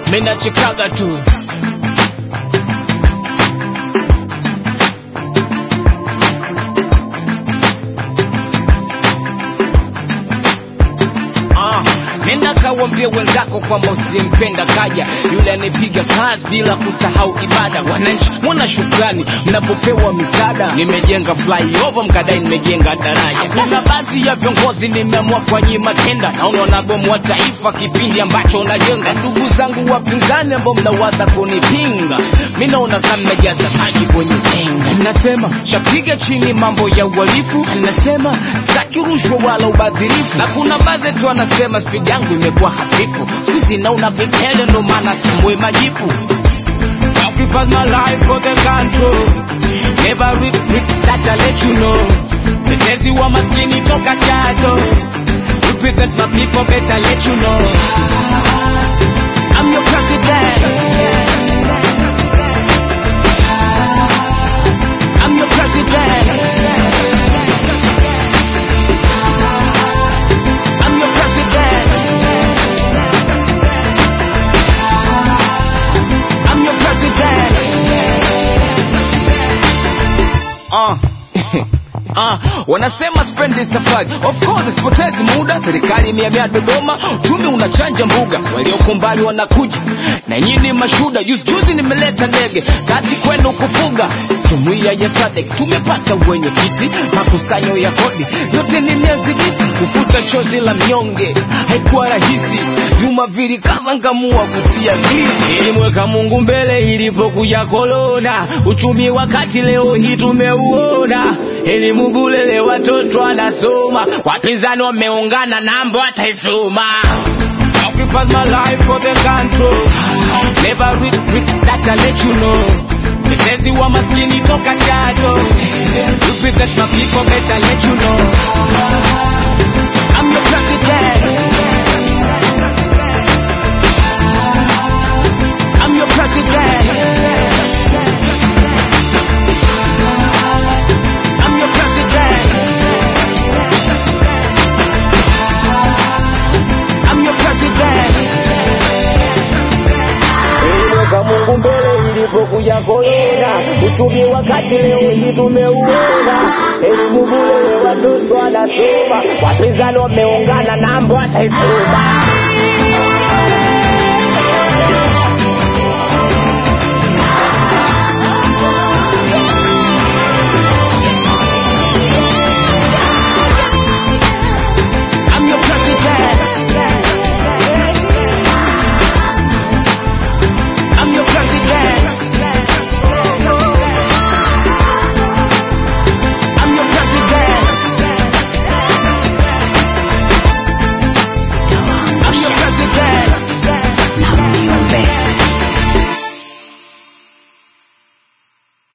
Mina chikaga tu. Nenda kawambie wenzako kwamba usimpenda kaja yule anipiga kazi bila kusahau ibada. Wananchi wana shukrani mnapopewa misaada. Nimejenga flyover mkadai nimejenga daraja. Kuna baadhi ya viongozi nimeamua kwa nyima tenda. Naona wanabomoa taifa kipindi ambacho najenga. Ndugu zangu wapinzani ambao mnawaza kunipinga, mimi naona kama mnajaza maji kwenye tenga. Nasema shapiga chini mambo ya uhalifu. Nasema sitaki rushwa wala ubadhirifu. Na kuna baadhi tu wanasema speed yangu imekuwa hafifu. Sisi naona vipele ndo maana simbwe majipu. Sacrifice my life for the country. Never retreat, that I let you know. Tetezi wa maskini toka Chato. Represent my people, better let you know. I'm your president. I'm your president. I'm your president. I'm your president. Wanasema spendi safari. Of course sipotezi muda. Serikali miamia Dodoma, uchumi unachanja mbuga. Walioko mbali wanakuja na nyini mashuda. Juzi nimeleta ndege kazi kwenu kufuga. Jumuiya ya SADC tumepata wenye kiti. Makusanyo ya kodi yote ni miezi giti. Kufuta chozi la mnyonge haikuwa rahisi. Juma vili kaza ngamua kutia gizi. Ilimweka Mungu mbele ilipokuja korona. Uchumi wakati leo hii tumeuona. Elimu bure leo watoto wanasoma. Wapinzani wameungana namba wataisoma. Sacrifice my life for the country. Never retreat, that I let you know. Tetezi wa maskini toka Chato. Represent my people, better let you know. I'm your president. I'm your president. I'm your president. I'm your president. Ilimweka Mungu mbele ilipokuja korona. Uchumi wakati leo hii tumeuona. Elimu bure watoto wanasoma. Wapinzani wameungana namba wataisoma.